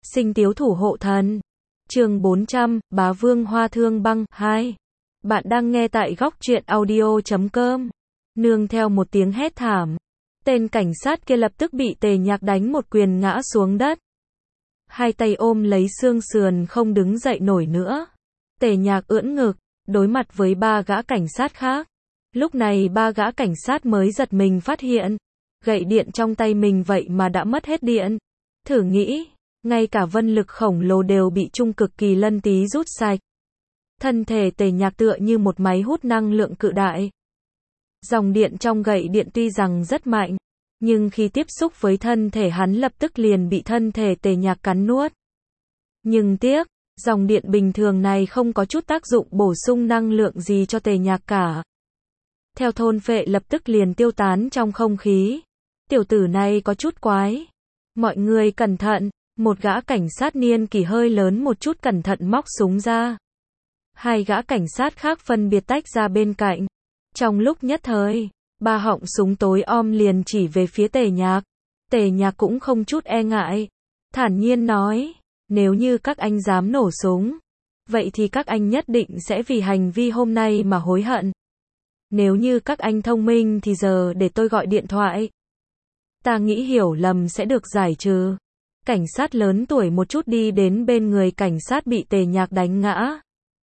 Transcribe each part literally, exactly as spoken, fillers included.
Sinh tiếu thủ hộ thần. Chương bốn trăm, Bá Vương Hoa Thương Băng hai. Bạn đang nghe tại góc truyện audio chấm com. Nương theo một tiếng hét thảm, tên cảnh sát kia lập tức bị Tề Nhạc đánh một quyền ngã xuống đất. Hai tay ôm lấy xương sườn không đứng dậy nổi nữa. Tề Nhạc ưỡn ngực, đối mặt với ba gã cảnh sát khác. Lúc này ba gã cảnh sát mới giật mình phát hiện, gậy điện trong tay mình vậy mà đã mất hết điện. Thử nghĩ, ngay cả vân lực khổng lồ đều bị trung cực kỳ lân tí rút sạch. Thân thể Tề Nhạc tựa như một máy hút năng lượng cự đại. Dòng điện trong gậy điện tuy rằng rất mạnh, nhưng khi tiếp xúc với thân thể hắn lập tức liền bị thân thể Tề Nhạc cắn nuốt. Nhưng tiếc, dòng điện bình thường này không có chút tác dụng bổ sung năng lượng gì cho Tề Nhạc cả. Theo thôn phệ lập tức liền tiêu tán trong không khí. Tiểu tử này có chút quái. Mọi người cẩn thận, một gã cảnh sát niên kỷ hơi lớn một chút cẩn thận móc súng ra. Hai gã cảnh sát khác phân biệt tách ra bên cạnh. Trong lúc nhất thời, ba họng súng tối om liền chỉ về phía Tề Nhạc. Tề Nhạc cũng không chút e ngại, thản nhiên nói, nếu như các anh dám nổ súng, vậy thì các anh nhất định sẽ vì hành vi hôm nay mà hối hận. Nếu như các anh thông minh thì giờ để tôi gọi điện thoại. Ta nghĩ hiểu lầm sẽ được giải trừ. Cảnh sát lớn tuổi một chút đi đến bên người cảnh sát bị Tề Nhạc đánh ngã.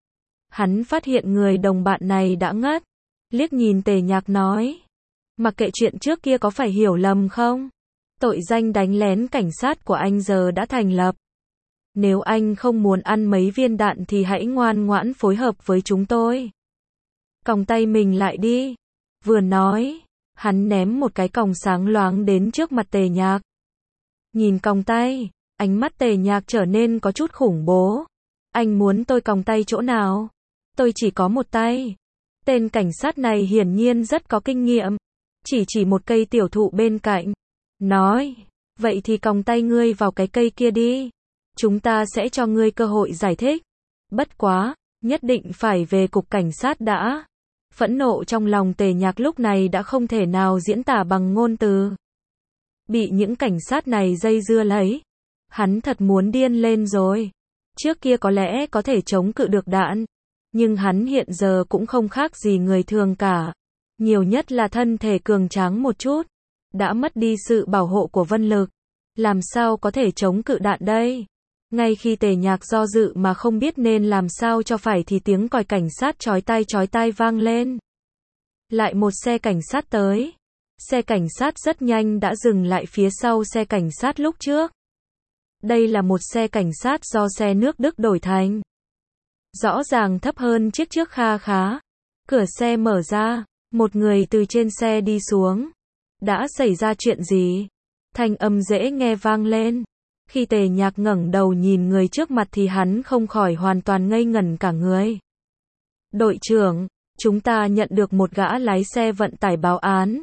Hắn phát hiện người đồng bạn này đã ngất. Liếc nhìn Tề Nhạc nói, mặc kệ chuyện trước kia có phải hiểu lầm không? Tội danh đánh lén cảnh sát của anh giờ đã thành lập. Nếu anh không muốn ăn mấy viên đạn thì hãy ngoan ngoãn phối hợp với chúng tôi. Còng tay mình lại đi. Vừa nói, hắn ném một cái còng sáng loáng đến trước mặt Tề Nhạc. Nhìn còng tay, ánh mắt Tề Nhạc trở nên có chút khủng bố. Anh muốn tôi còng tay chỗ nào? Tôi chỉ có một tay. Tên cảnh sát này hiển nhiên rất có kinh nghiệm. Chỉ chỉ một cây tiểu thụ bên cạnh. Nói, vậy thì còng tay ngươi vào cái cây kia đi. Chúng ta sẽ cho ngươi cơ hội giải thích. Bất quá, nhất định phải về cục cảnh sát đã. Phẫn nộ trong lòng Tề Nhạc lúc này đã không thể nào diễn tả bằng ngôn từ. Bị những cảnh sát này dây dưa lấy. Hắn thật muốn điên lên rồi. Trước kia có lẽ có thể chống cự được đạn. Nhưng hắn hiện giờ cũng không khác gì người thường cả. Nhiều nhất là thân thể cường tráng một chút. Đã mất đi sự bảo hộ của vân lực. Làm sao có thể chống cự đạn đây? Ngay khi Tề Nhạc do dự mà không biết nên làm sao cho phải thì tiếng còi cảnh sát chói tai chói tai vang lên. Lại một xe cảnh sát tới. Xe cảnh sát rất nhanh đã dừng lại phía sau xe cảnh sát lúc trước. Đây là một xe cảnh sát do xe nước Đức đổi thành. Rõ ràng thấp hơn chiếc trước kha khá. Cửa xe mở ra, một người từ trên xe đi xuống. Đã xảy ra chuyện gì? Thanh âm dễ nghe vang lên. Khi Tề Nhạc ngẩng đầu nhìn người trước mặt thì hắn không khỏi hoàn toàn ngây ngẩn cả người. Đội trưởng, chúng ta nhận được một gã lái xe vận tải báo án.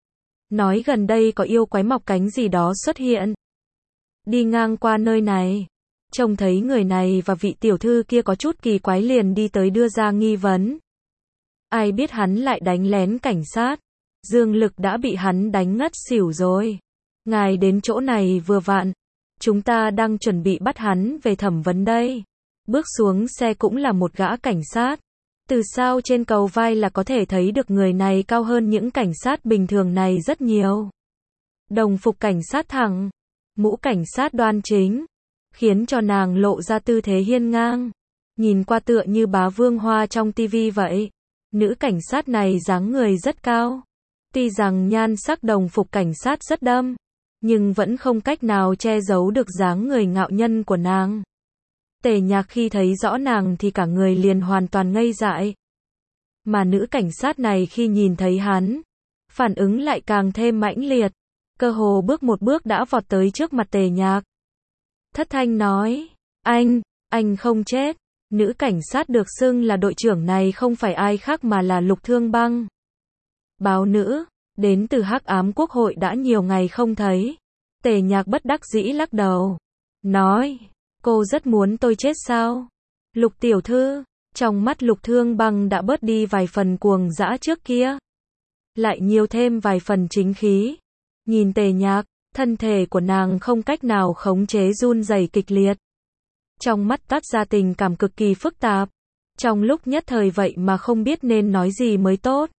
Nói gần đây có yêu quái mọc cánh gì đó xuất hiện. Đi ngang qua nơi này. Trông thấy người này và vị tiểu thư kia có chút kỳ quái liền đi tới đưa ra nghi vấn. Ai biết hắn lại đánh lén cảnh sát. Dương Lực đã bị hắn đánh ngất xỉu rồi. Ngài đến chỗ này vừa vặn. Chúng ta đang chuẩn bị bắt hắn về thẩm vấn đây. Bước xuống xe cũng là một gã cảnh sát. Từ sao trên cầu vai là có thể thấy được người này cao hơn những cảnh sát bình thường này rất nhiều. Đồng phục cảnh sát thẳng. Mũ cảnh sát đoan chính. Khiến cho nàng lộ ra tư thế hiên ngang. Nhìn qua tựa như bá vương hoa trong tivi vậy. Nữ cảnh sát này dáng người rất cao. Tuy rằng nhan sắc đồng phục cảnh sát rất đâm. Nhưng vẫn không cách nào che giấu được dáng người ngạo nhân của nàng. Tề Nhạc khi thấy rõ nàng thì cả người liền hoàn toàn ngây dại. Mà nữ cảnh sát này khi nhìn thấy hắn, phản ứng lại càng thêm mãnh liệt. Cơ hồ bước một bước đã vọt tới trước mặt Tề Nhạc. Thất thanh nói, anh, anh không chết. Nữ cảnh sát được xưng là đội trưởng này không phải ai khác mà là Lục Thương Băng. Báo nữ, đến từ Hắc Ám Quốc hội đã nhiều ngày không thấy. Tề Nhạc bất đắc dĩ lắc đầu. Nói, cô rất muốn tôi chết sao? Lục tiểu thư, trong mắt Lục Thương Băng đã bớt đi vài phần cuồng dã trước kia. Lại nhiều thêm vài phần chính khí. Nhìn Tề Nhạc, Thân thể của nàng không cách nào khống chế run rẩy kịch liệt. Trong mắt toát ra tình cảm cực kỳ phức tạp. Trong lúc nhất thời vậy mà không biết nên nói gì mới tốt.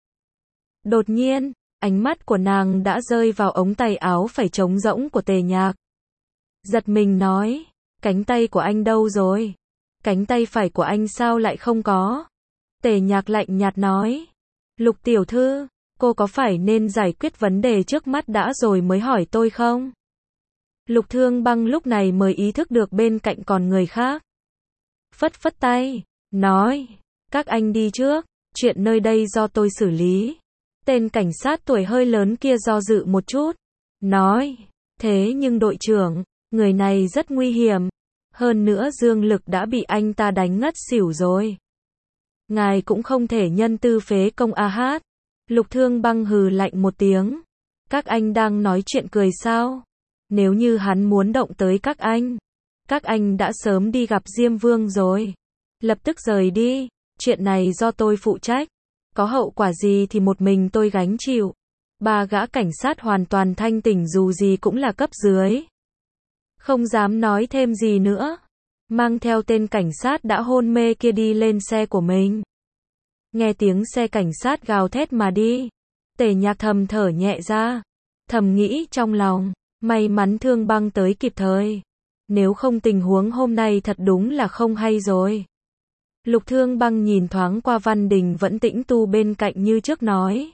Đột nhiên, ánh mắt của nàng đã rơi vào ống tay áo phải trống rỗng của Tề Nhạc. Giật mình nói, cánh tay của anh đâu rồi? Cánh tay phải của anh sao lại không có? Tề Nhạc lạnh nhạt nói, Lục tiểu thư, cô có phải nên giải quyết vấn đề trước mắt đã rồi mới hỏi tôi không? Lục Thương Băng lúc này mới ý thức được bên cạnh còn người khác. Phất phất tay, nói, các anh đi trước, chuyện nơi đây do tôi xử lý. Tên cảnh sát tuổi hơi lớn kia do dự một chút, nói, thế nhưng đội trưởng, người này rất nguy hiểm, hơn nữa Dương Lực đã bị anh ta đánh ngất xỉu rồi. Ngài cũng không thể nhân tư phế công a hát. Lục Thương Băng hừ lạnh một tiếng, các anh đang nói chuyện cười sao? Nếu như hắn muốn động tới các anh, các anh đã sớm đi gặp Diêm Vương rồi. Lập tức rời đi, chuyện này do tôi phụ trách. Có hậu quả gì thì một mình tôi gánh chịu. Ba gã cảnh sát hoàn toàn thanh tỉnh dù gì cũng là cấp dưới. Không dám nói thêm gì nữa. Mang theo tên cảnh sát đã hôn mê kia đi lên xe của mình. Nghe tiếng xe cảnh sát gào thét mà đi. Tề Nhạc thầm thở nhẹ ra. Thầm nghĩ trong lòng, may mắn Thương Băng tới kịp thời. Nếu không tình huống hôm nay thật đúng là không hay rồi. Lục Thương Băng nhìn thoáng qua Văn Đình vẫn tĩnh tu bên cạnh như trước nói.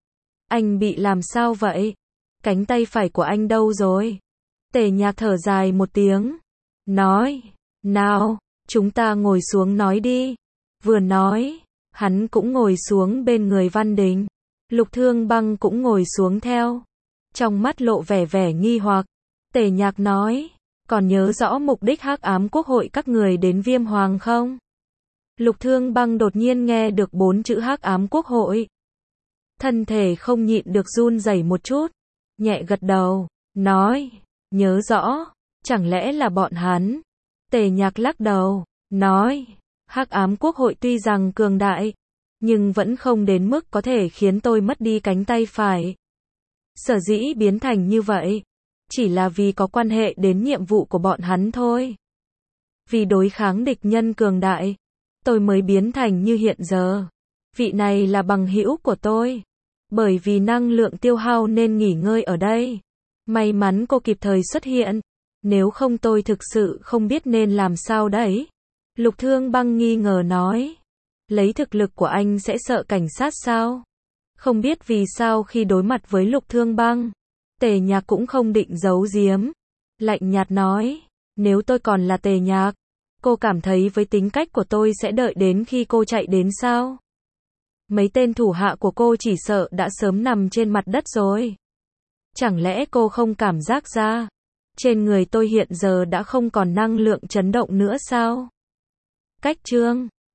Anh bị làm sao vậy? Cánh tay phải của anh đâu rồi? Tề Nhạc thở dài một tiếng. Nói, nào, chúng ta ngồi xuống nói đi. Vừa nói, hắn cũng ngồi xuống bên người Văn Đình. Lục Thương Băng cũng ngồi xuống theo. Trong mắt lộ vẻ vẻ nghi hoặc. Tề Nhạc nói, còn nhớ rõ mục đích Hắc Ám Quốc hội các người đến Viêm Hoàng không? Lục Thương Băng đột nhiên nghe được bốn chữ Hắc Ám Quốc hội. Thân thể không nhịn được run rẩy một chút. Nhẹ gật đầu, nói, nhớ rõ, chẳng lẽ là bọn hắn? Tề Nhạc lắc đầu, nói, Hắc Ám Quốc hội tuy rằng cường đại, nhưng vẫn không đến mức có thể khiến tôi mất đi cánh tay phải. Sở dĩ biến thành như vậy, chỉ là vì có quan hệ đến nhiệm vụ của bọn hắn thôi. Vì đối kháng địch nhân cường đại, tôi mới biến thành như hiện giờ. Vị này là bằng hữu của tôi. Bởi vì năng lượng tiêu hao nên nghỉ ngơi ở đây. May mắn cô kịp thời xuất hiện. Nếu không tôi thực sự không biết nên làm sao đấy. Lục Thương Băng nghi ngờ nói. Lấy thực lực của anh sẽ sợ cảnh sát sao? Không biết vì sao khi đối mặt với Lục Thương Băng, Tề Nhạc cũng không định giấu giếm. Lạnh nhạt nói, nếu tôi còn là Tề Nhạc, cô cảm thấy với tính cách của tôi sẽ đợi đến khi cô chạy đến sao? Mấy tên thủ hạ của cô chỉ sợ đã sớm nằm trên mặt đất rồi. Chẳng lẽ cô không cảm giác ra? Trên người tôi hiện giờ đã không còn năng lượng chấn động nữa sao? Cách chương